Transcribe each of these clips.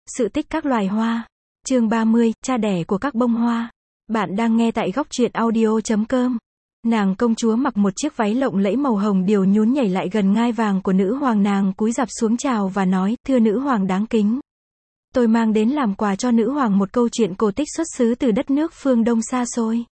Sự tích các loài hoa. Chương 30, cha đẻ của các bông hoa. Bạn đang nghe tại góc truyện audio.com. Nàng công chúa mặc một chiếc váy lộng lẫy màu hồng điều nhún nhảy lại gần ngai vàng của nữ hoàng, nàng cúi rạp xuống chào và nói, thưa nữ hoàng đáng kính. Tôi mang đến làm quà cho nữ hoàng một câu chuyện cổ tích xuất xứ từ đất nước phương Đông xa xôi.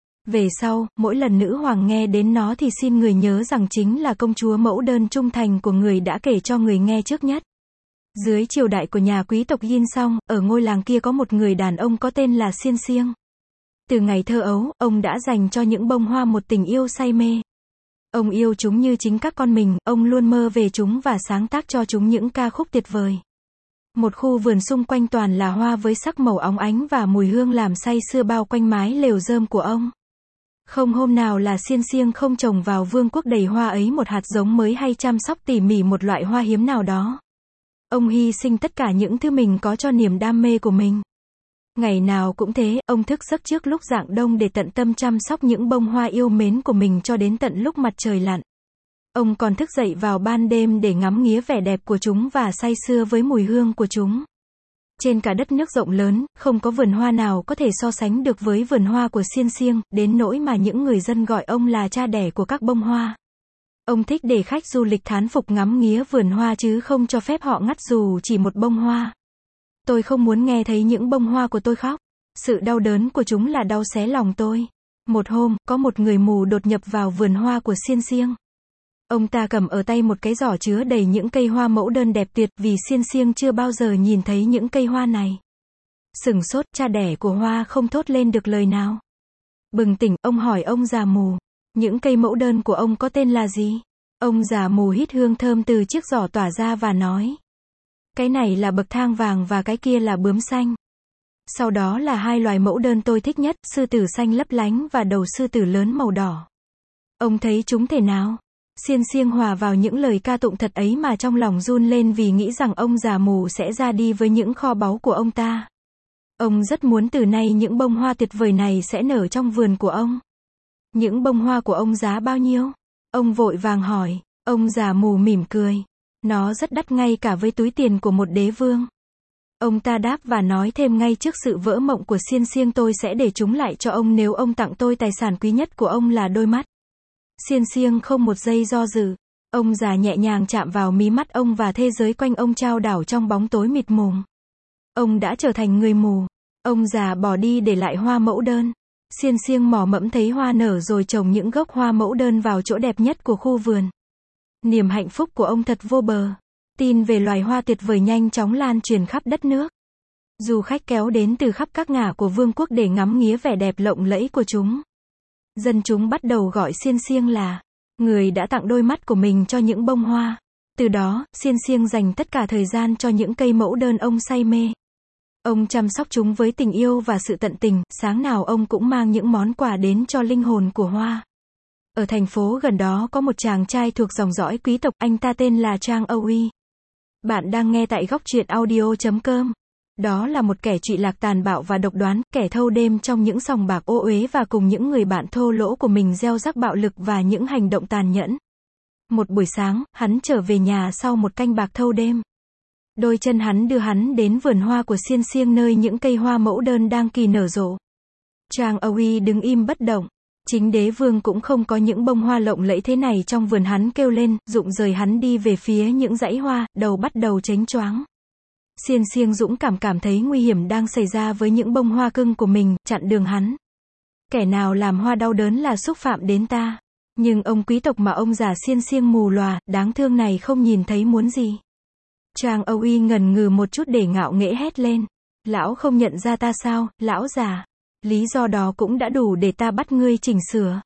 Về sau, mỗi lần nữ hoàng nghe đến nó thì xin người nhớ rằng chính là công chúa mẫu đơn trung thành của người đã kể cho người nghe trước nhất. Dưới triều đại của nhà quý tộc Yin Song, ở ngôi làng kia có một người đàn ông có tên là Xiên Xiêng. Từ ngày thơ ấu, ông đã dành cho những bông hoa một tình yêu say mê. Ông yêu chúng như chính các con mình, ông luôn mơ về chúng và sáng tác cho chúng những ca khúc tuyệt vời. Một khu vườn xung quanh toàn là hoa với sắc màu óng ánh và mùi hương làm say sưa bao quanh mái lều rơm của ông. Không hôm nào là Xiên Xiêng không trồng vào vương quốc đầy hoa ấy một hạt giống mới hay chăm sóc tỉ mỉ một loại hoa hiếm nào đó. Ông hy sinh tất cả những thứ mình có cho niềm đam mê của mình. Ngày nào cũng thế, ông thức giấc trước lúc rạng đông để tận tâm chăm sóc những bông hoa yêu mến của mình cho đến tận lúc mặt trời lặn. Ông còn thức dậy vào ban đêm để ngắm nghía vẻ đẹp của chúng và say sưa với mùi hương của chúng. Trên cả đất nước rộng lớn, không có vườn hoa nào có thể so sánh được với vườn hoa của Xiên Xiêng, đến nỗi mà những người dân gọi ông là cha đẻ của các bông hoa. Ông thích để khách du lịch thán phục ngắm nghía vườn hoa chứ không cho phép họ ngắt dù chỉ một bông hoa. Tôi không muốn nghe thấy những bông hoa của tôi khóc. Sự đau đớn của chúng là đau xé lòng tôi. Một hôm, có một người mù đột nhập vào vườn hoa của Xiên Xiêng. Ông ta cầm ở tay một cái giỏ chứa đầy những cây hoa mẫu đơn đẹp tuyệt, vì Xiên Xiêng chưa bao giờ nhìn thấy những cây hoa này. Sửng sốt, cha đẻ của hoa không thốt lên được lời nào. Bừng tỉnh, ông hỏi ông già mù, những cây mẫu đơn của ông có tên là gì? Ông già mù hít hương thơm từ chiếc giỏ tỏa ra và nói, cái này là bậc thang vàng và cái kia là bướm xanh. Sau đó là hai loài mẫu đơn tôi thích nhất, sư tử xanh lấp lánh và đầu sư tử lớn màu đỏ. Ông thấy chúng thế nào? Xiên Xiêng hòa vào những lời ca tụng thật ấy mà trong lòng run lên vì nghĩ rằng ông già mù sẽ ra đi với những kho báu của ông ta. Ông rất muốn từ nay những bông hoa tuyệt vời này sẽ nở trong vườn của ông. Những bông hoa của ông giá bao nhiêu? Ông vội vàng hỏi. Ông già mù mỉm cười. Nó rất đắt, ngay cả với túi tiền của một đế vương. Ông ta đáp và nói thêm, ngay trước sự vỡ mộng của Xiên Xiêng tôi sẽ để chúng lại cho ông nếu ông tặng tôi tài sản quý nhất của ông là đôi mắt. Xiên Xiêng không một giây do dự. Ông già nhẹ nhàng chạm vào mí mắt ông và thế giới quanh ông chao đảo trong bóng tối mịt mùng. Ông đã trở thành người mù. Ông già bỏ đi để lại hoa mẫu đơn. Xiên Xiêng mò mẫm thấy hoa nở rồi trồng những gốc hoa mẫu đơn vào chỗ đẹp nhất của khu vườn. Niềm hạnh phúc của ông thật vô bờ. Tin về loài hoa tuyệt vời nhanh chóng lan truyền khắp đất nước. Du khách kéo đến từ khắp các ngả của vương quốc để ngắm nghía vẻ đẹp lộng lẫy của chúng. Dân chúng bắt đầu gọi Xiên Xiêng là người đã tặng đôi mắt của mình cho những bông hoa. Từ đó, Xiên Xiêng dành tất cả thời gian cho những cây mẫu đơn ông say mê. Ông chăm sóc chúng với tình yêu và sự tận tình, sáng nào ông cũng mang những món quà đến cho linh hồn của hoa. Ở thành phố gần đó có một chàng trai thuộc dòng dõi quý tộc, anh ta tên là Trang Aoi. Bạn đang nghe tại góc truyện audio.com. Đó là một kẻ trụy lạc tàn bạo và độc đoán, kẻ thâu đêm trong những sòng bạc ô uế và cùng những người bạn thô lỗ của mình gieo rắc bạo lực và những hành động tàn nhẫn. Một buổi sáng, hắn trở về nhà sau một canh bạc thâu đêm. Đôi chân hắn đưa hắn đến vườn hoa của Xiên Xiêng nơi những cây hoa mẫu đơn đang kỳ nở rộ. Trang Aoi đứng im bất động. Chính đế vương cũng không có những bông hoa lộng lẫy thế này trong vườn, hắn kêu lên, rụng rời hắn đi về phía những dãy hoa, đầu bắt đầu chếnh choáng. Xiên Xiêng dũng cảm thấy nguy hiểm đang xảy ra với những bông hoa cưng của mình, chặn đường hắn. Kẻ nào làm hoa đau đớn là xúc phạm đến ta. Nhưng ông quý tộc mà ông già Xiên Xiêng mù lòa, đáng thương này không nhìn thấy muốn gì. Trang Aoi ngần ngừ một chút để ngạo nghễ hét lên. Lão không nhận ra ta sao, lão già? Lý do đó cũng đã đủ để ta bắt ngươi chỉnh sửa.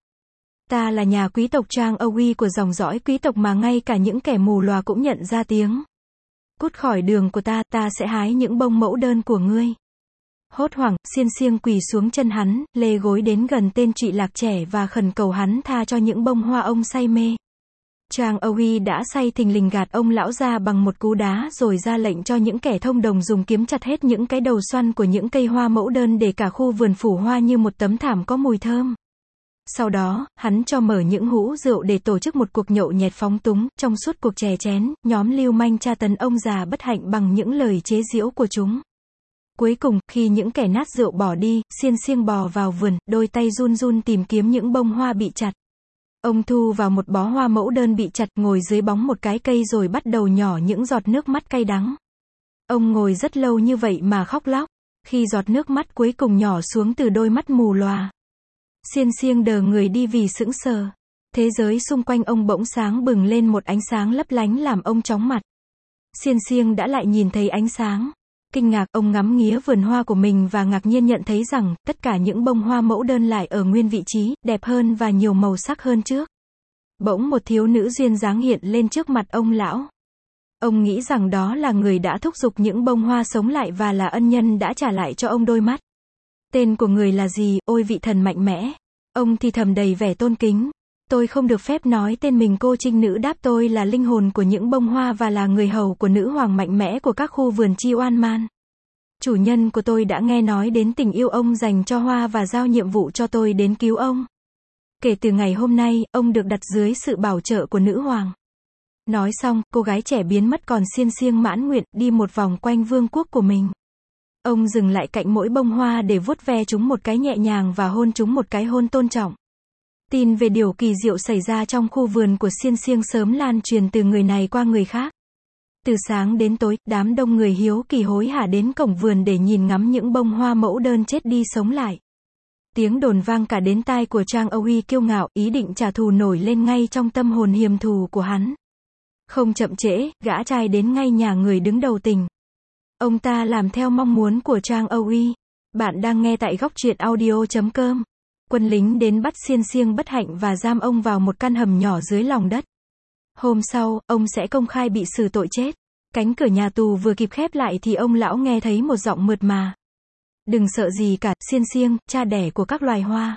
Ta là nhà quý tộc Trang Aoi của dòng dõi quý tộc mà ngay cả những kẻ mù lòa cũng nhận ra tiếng. Cút khỏi đường của ta, ta sẽ hái những bông mẫu đơn của ngươi. Hốt hoảng, Xiên Xiêng quỳ xuống chân hắn, lê gối đến gần tên trụy lạc trẻ và khẩn cầu hắn tha cho những bông hoa ông say mê. Trang Aoi đã say thình lình gạt ông lão ra bằng một cú đá rồi ra lệnh cho những kẻ thông đồng dùng kiếm chặt hết những cái đầu xoăn của những cây hoa mẫu đơn để cả khu vườn phủ hoa như một tấm thảm có mùi thơm. Sau đó, hắn cho mở những hũ rượu để tổ chức một cuộc nhậu nhẹt phóng túng. Trong suốt cuộc chè chén, nhóm lưu manh tra tấn ông già bất hạnh bằng những lời chế giễu của chúng. Cuối cùng, khi những kẻ nát rượu bỏ đi, Xiên Xiêng bò vào vườn, đôi tay run run tìm kiếm những bông hoa bị chặt. Ông thu vào một bó hoa mẫu đơn bị chặt, ngồi dưới bóng một cái cây rồi bắt đầu nhỏ những giọt nước mắt cay đắng. Ông ngồi rất lâu như vậy mà khóc lóc. Khi giọt nước mắt cuối cùng nhỏ xuống từ đôi mắt mù lòa, Xiên Xiêng đờ người đi vì sững sờ. Thế giới xung quanh ông bỗng sáng bừng lên một ánh sáng lấp lánh làm ông chóng mặt. Xiên Xiêng đã lại nhìn thấy ánh sáng. Kinh ngạc, ông ngắm nghía vườn hoa của mình và ngạc nhiên nhận thấy rằng, tất cả những bông hoa mẫu đơn lại ở nguyên vị trí, đẹp hơn và nhiều màu sắc hơn trước. Bỗng một thiếu nữ duyên dáng hiện lên trước mặt ông lão. Ông nghĩ rằng đó là người đã thúc giục những bông hoa sống lại và là ân nhân đã trả lại cho ông đôi mắt. Tên của người là gì, ôi vị thần mạnh mẽ. Ông thì thầm đầy vẻ tôn kính. Tôi không được phép nói tên mình. Cô trinh nữ đáp, tôi là linh hồn của những bông hoa và là người hầu của nữ hoàng mạnh mẽ của các khu vườn Chi Oan Man. Chủ nhân của tôi đã nghe nói đến tình yêu ông dành cho hoa và giao nhiệm vụ cho tôi đến cứu ông. Kể từ ngày hôm nay, ông được đặt dưới sự bảo trợ của nữ hoàng. Nói xong, cô gái trẻ biến mất còn Xiên Xiêng mãn nguyện, đi một vòng quanh vương quốc của mình. Ông dừng lại cạnh mỗi bông hoa để vuốt ve chúng một cái nhẹ nhàng và hôn chúng một cái hôn tôn trọng. Tin về điều kỳ diệu xảy ra trong khu vườn của Xiên Xiêng sớm lan truyền từ người này qua người khác. Từ sáng đến tối, đám đông người hiếu kỳ hối hả đến cổng vườn để nhìn ngắm những bông hoa mẫu đơn chết đi sống lại. Tiếng đồn vang cả đến tai của Trang Aoi kiêu ngạo, ý định trả thù nổi lên ngay trong tâm hồn hiềm thù của hắn. Không chậm trễ, gã trai đến ngay nhà người đứng đầu tỉnh. Ông ta làm theo mong muốn của Trang Aoi. Bạn đang nghe tại góc truyện audio.com. Quân lính đến bắt Xiên Xiêng bất hạnh và giam ông vào một căn hầm nhỏ dưới lòng đất. Hôm sau, ông sẽ công khai bị xử tội chết. Cánh cửa nhà tù vừa kịp khép lại thì ông lão nghe thấy một giọng mượt mà. Đừng sợ gì cả, Xiên Xiêng, cha đẻ của các loài hoa.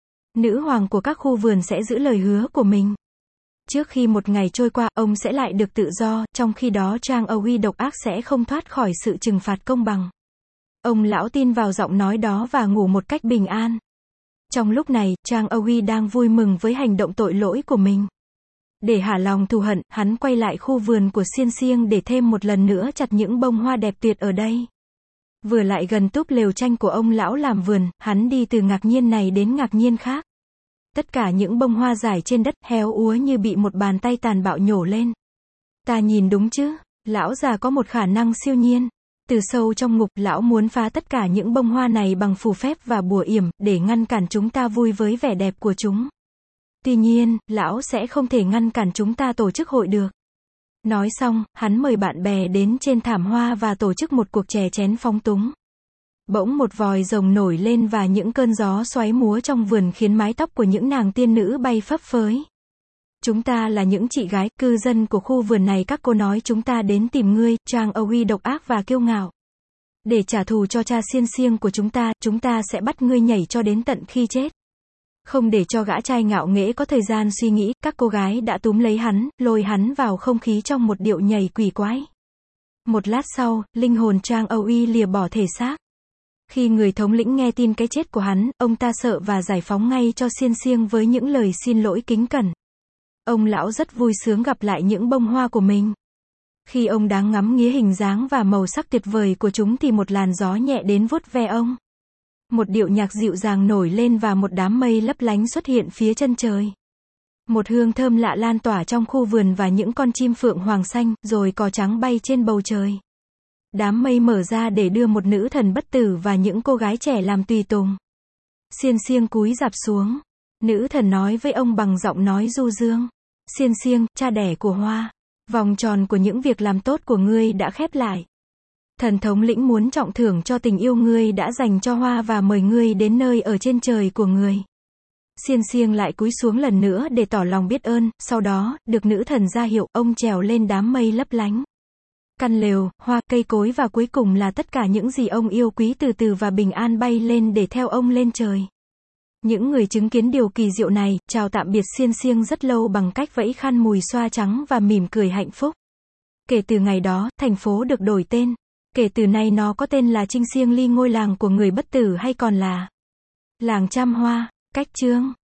Nữ hoàng của các khu vườn sẽ giữ lời hứa của mình. Trước khi một ngày trôi qua, ông sẽ lại được tự do, trong khi đó Trang Aoi độc ác sẽ không thoát khỏi sự trừng phạt công bằng. Ông lão tin vào giọng nói đó và ngủ một cách bình an. Trong lúc này, Trang Aoi đang vui mừng với hành động tội lỗi của mình. Để hả lòng thù hận, hắn quay lại khu vườn của Xiên Xiêng để thêm một lần nữa chặt những bông hoa đẹp tuyệt ở đây. Vừa lại gần túp lều tranh của ông lão làm vườn, hắn đi từ ngạc nhiên này đến ngạc nhiên khác. Tất cả những bông hoa rải trên đất, héo úa như bị một bàn tay tàn bạo nhổ lên. Ta nhìn đúng chứ? Lão già có một khả năng siêu nhiên. Từ sâu trong ngục, lão muốn phá tất cả những bông hoa này bằng phù phép và bùa yểm, để ngăn cản chúng ta vui với vẻ đẹp của chúng. Tuy nhiên, lão sẽ không thể ngăn cản chúng ta tổ chức hội được. Nói xong, hắn mời bạn bè đến trên thảm hoa và tổ chức một cuộc chè chén phóng túng. Bỗng một vòi rồng nổi lên và những cơn gió xoáy múa trong vườn khiến mái tóc của những nàng tiên nữ bay phấp phới. Chúng ta là những chị gái, cư dân của khu vườn này, các cô nói chúng ta đến tìm ngươi, Trang Aoi độc ác và kiêu ngạo. Để trả thù cho cha Xiên Xiêng của chúng ta sẽ bắt ngươi nhảy cho đến tận khi chết. Không để cho gã trai ngạo nghễ có thời gian suy nghĩ, các cô gái đã túm lấy hắn, lôi hắn vào không khí trong một điệu nhảy quỷ quái. Một lát sau, linh hồn Trang Aoi lìa bỏ thể xác. Khi người thống lĩnh nghe tin cái chết của hắn, ông ta sợ và giải phóng ngay cho Xiên Xiêng với những lời xin lỗi kính cẩn. Ông lão rất vui sướng gặp lại những bông hoa của mình. Khi ông đang ngắm nghía hình dáng và màu sắc tuyệt vời của chúng thì một làn gió nhẹ đến vuốt ve ông. Một điệu nhạc dịu dàng nổi lên và một đám mây lấp lánh xuất hiện phía chân trời. Một hương thơm lạ lan tỏa trong khu vườn và những con chim phượng hoàng xanh, rồi cò trắng bay trên bầu trời. Đám mây mở ra để đưa một nữ thần bất tử và những cô gái trẻ làm tùy tùng. Xiên Xiêng cúi rạp xuống. Nữ thần nói với ông bằng giọng nói du dương. Xiên Xiêng, cha đẻ của hoa. Vòng tròn của những việc làm tốt của ngươi đã khép lại. Thần thống lĩnh muốn trọng thưởng cho tình yêu ngươi đã dành cho hoa và mời ngươi đến nơi ở trên trời của người. Xiên Xiêng lại cúi xuống lần nữa để tỏ lòng biết ơn, sau đó, được nữ thần ra hiệu, ông trèo lên đám mây lấp lánh. Căn lều, hoa, cây cối và cuối cùng là tất cả những gì ông yêu quý từ từ và bình an bay lên để theo ông lên trời. Những người chứng kiến điều kỳ diệu này, chào tạm biệt Xiên Xiêng rất lâu bằng cách vẫy khăn mùi xoa trắng và mỉm cười hạnh phúc. Kể từ ngày đó, thành phố được đổi tên. Kể từ nay nó có tên là Trinh Xiêng Ly, ngôi làng của người bất tử hay còn là làng trăm hoa. Cách chương